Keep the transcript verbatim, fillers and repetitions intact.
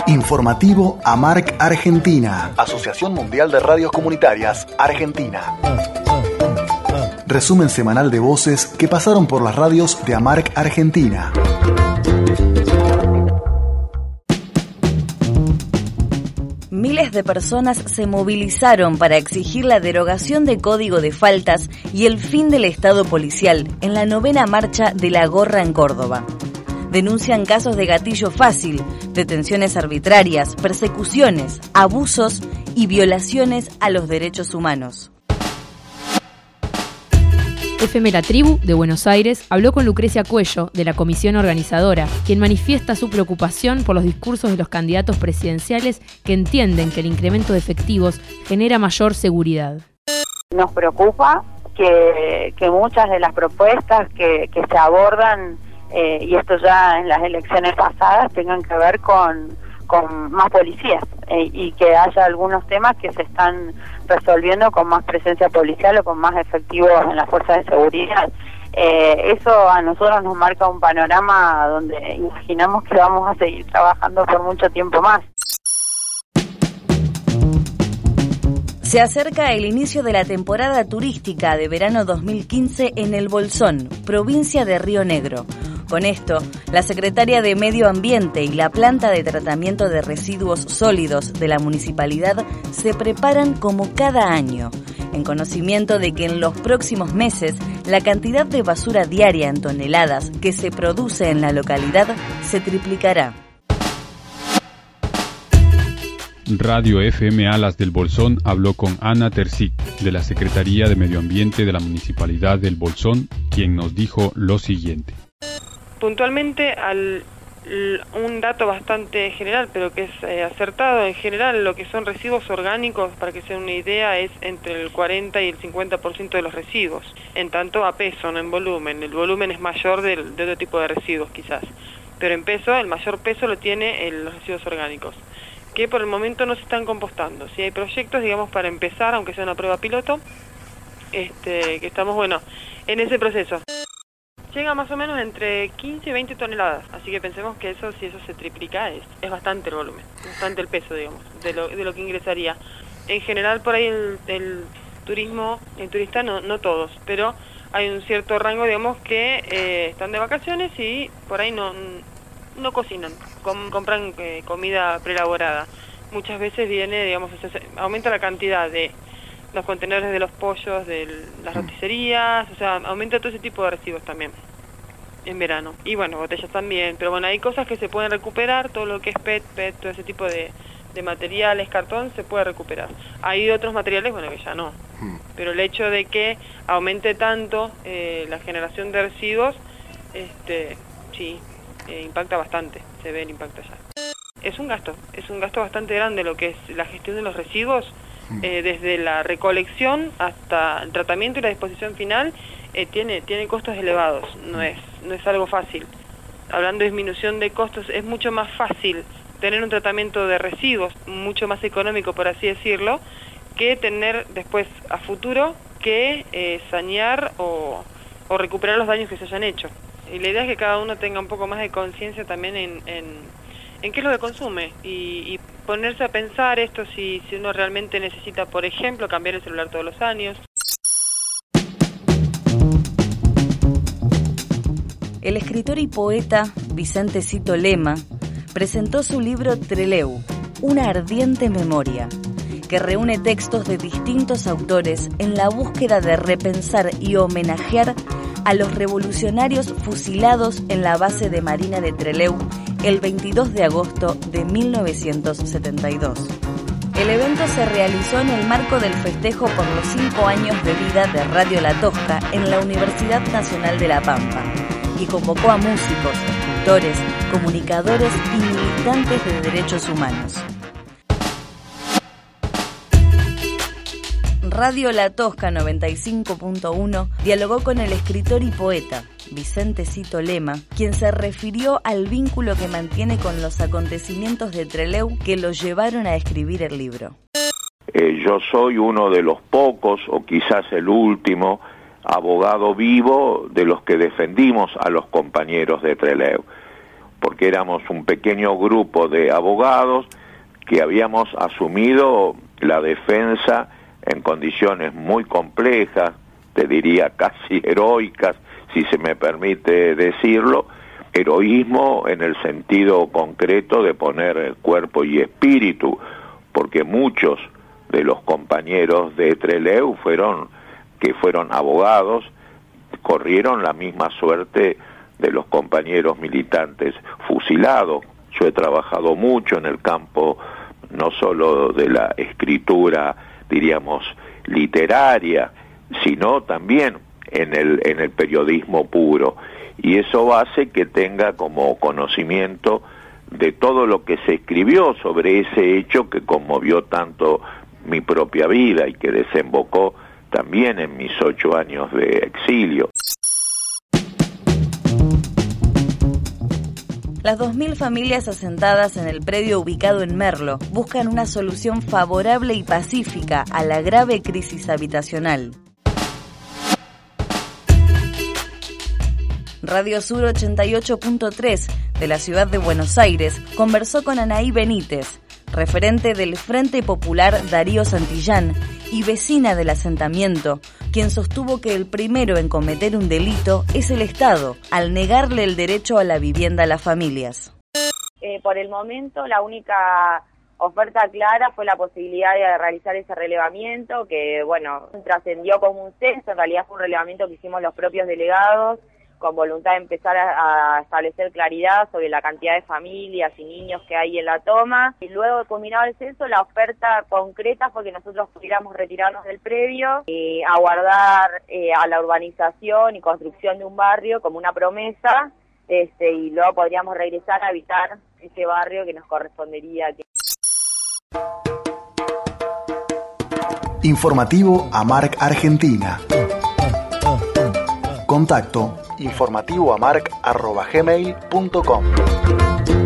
Informativo AMARC Argentina, Asociación Mundial de Radios Comunitarias Argentina. Resumen semanal de voces que pasaron por las radios de AMARC Argentina. Miles de personas se movilizaron para exigir la derogación de Código de Faltas y el fin del Estado policial en la novena marcha de La Gorra en Córdoba. Denuncian casos de gatillo fácil, detenciones arbitrarias, persecuciones, abusos y violaciones a los derechos humanos. F M La Tribu, de Buenos Aires, habló con Lucrecia Cuello, de la comisión organizadora, quien manifiesta su preocupación por los discursos de los candidatos presidenciales que entienden que el incremento de efectivos genera mayor seguridad. Nos preocupa que, que muchas de las propuestas que, que se abordan, eh, y esto ya en las elecciones pasadas, tengan que ver con, con más policías, eh, y que haya algunos temas que se están resolviendo con más presencia policial o con más efectivos en las fuerzas de seguridad. Eh, eso a nosotros nos marca un panorama donde imaginamos que vamos a seguir trabajando por mucho tiempo más. Se acerca el inicio de la temporada turística de verano dos mil quince en El Bolsón, provincia de Río Negro. Con esto, la Secretaría de Medio Ambiente y la planta de tratamiento de residuos sólidos de la municipalidad se preparan como cada año, en conocimiento de que en los próximos meses la cantidad de basura diaria en toneladas que se produce en la localidad se triplicará. Radio F M Alas del Bolsón habló con Ana Terzic, de la Secretaría de Medio Ambiente de la Municipalidad del Bolsón, quien nos dijo lo siguiente. Puntualmente, al, un dato bastante general, pero que es eh, acertado, en general lo que son residuos orgánicos, para que se den una idea, es entre el cuarenta y el cincuenta por ciento de los residuos, en tanto a peso, no en volumen. El volumen es mayor del, de otro tipo de residuos quizás, pero en peso, el mayor peso lo tiene el, los residuos orgánicos, que por el momento no se están compostando. Si hay proyectos, digamos, para empezar, aunque sea una prueba piloto, este, que estamos, bueno, en ese proceso. Llega más o menos entre quince y veinte toneladas, así que pensemos que eso, si eso se triplica, es, es bastante el volumen, bastante el peso, digamos, de lo, de lo que ingresaría. En general, por ahí el, el turismo, el turista, no, no todos, pero hay un cierto rango, digamos, que eh, están de vacaciones y por ahí no, no cocinan, com, compran eh, comida preelaborada. Muchas veces viene, digamos, se, aumenta la cantidad de los contenedores de los pollos, de las roticerías, o sea, aumenta todo ese tipo de residuos también en verano. Y bueno, botellas también, pero bueno, hay cosas que se pueden recuperar, todo lo que es P E T, P E T, todo ese tipo de, de materiales, cartón, se puede recuperar. Hay otros materiales, bueno, que ya no. Pero el hecho de que aumente tanto eh, la generación de residuos, este, sí, eh, impacta bastante, se ve el impacto ya. Es un gasto, es un gasto bastante grande lo que es la gestión de los residuos. Eh, desde la recolección hasta el tratamiento y la disposición final, eh, tiene tiene costos elevados, no es no es algo fácil. Hablando de disminución de costos, es mucho más fácil tener un tratamiento de residuos, mucho más económico, por así decirlo, que tener después a futuro que eh, sanear o, o recuperar los daños que se hayan hecho. Y la idea es que cada uno tenga un poco más de conciencia también en, en, en qué es lo que consume y, y ponerse a pensar esto si, si uno realmente necesita, por ejemplo, cambiar el celular todos los años. El escritor y poeta Vicente Cito Lema presentó su libro Trelew, una ardiente memoria, que reúne textos de distintos autores en la búsqueda de repensar y homenajear a los revolucionarios fusilados en la base de Marina de Trelew el veintidós de agosto de mil novecientos setenta y dos. El evento se realizó en el marco del festejo por los cinco años de vida de Radio La Tosca en la Universidad Nacional de La Pampa y convocó a músicos, escultores, comunicadores y militantes de derechos humanos. Radio La Tosca noventa y cinco punto uno dialogó con el escritor y poeta Vicente Cito Lema, quien se refirió al vínculo que mantiene con los acontecimientos de Trelew que lo llevaron a escribir el libro. Eh, yo soy uno de los pocos, o quizás el último, abogado vivo de los que defendimos a los compañeros de Trelew. porque éramos un pequeño grupo de abogados que habíamos asumido la defensa en condiciones muy complejas, te diría casi heroicas, si se me permite decirlo, heroísmo en el sentido concreto de poner cuerpo y espíritu, porque muchos de los compañeros de Trelew fueron, que fueron abogados, corrieron la misma suerte de los compañeros militantes fusilados. Yo he trabajado mucho en el campo no solo de la escritura, diríamos, literaria, sino también en el, en el periodismo puro. Y eso hace que tenga como conocimiento de todo lo que se escribió sobre ese hecho que conmovió tanto mi propia vida y que desembocó también en mis ocho años de exilio. Las dos mil familias asentadas en el predio ubicado en Merlo buscan una solución favorable y pacífica a la grave crisis habitacional. Radio Sur ochenta y ocho punto tres de la ciudad de Buenos Aires conversó con Anaí Benítez, referente del Frente Popular Darío Santillán y vecina del asentamiento, quien sostuvo que el primero en cometer un delito es el Estado, al negarle el derecho a la vivienda a las familias. Eh, por el momento, la única oferta clara fue la posibilidad de realizar ese relevamiento, que, bueno, trascendió como un censo. En realidad fue un relevamiento que hicimos los propios delegados, con voluntad de empezar a, a establecer claridad sobre la cantidad de familias y niños que hay en la toma. Y luego, culminado el censo, la oferta concreta fue que nosotros pudiéramos retirarnos del predio y aguardar eh, a la urbanización y construcción de un barrio como una promesa, este, y luego podríamos regresar a habitar ese barrio que nos correspondería. Informativo AMARC Argentina. Contacto informativoamarc arroba gmail punto com.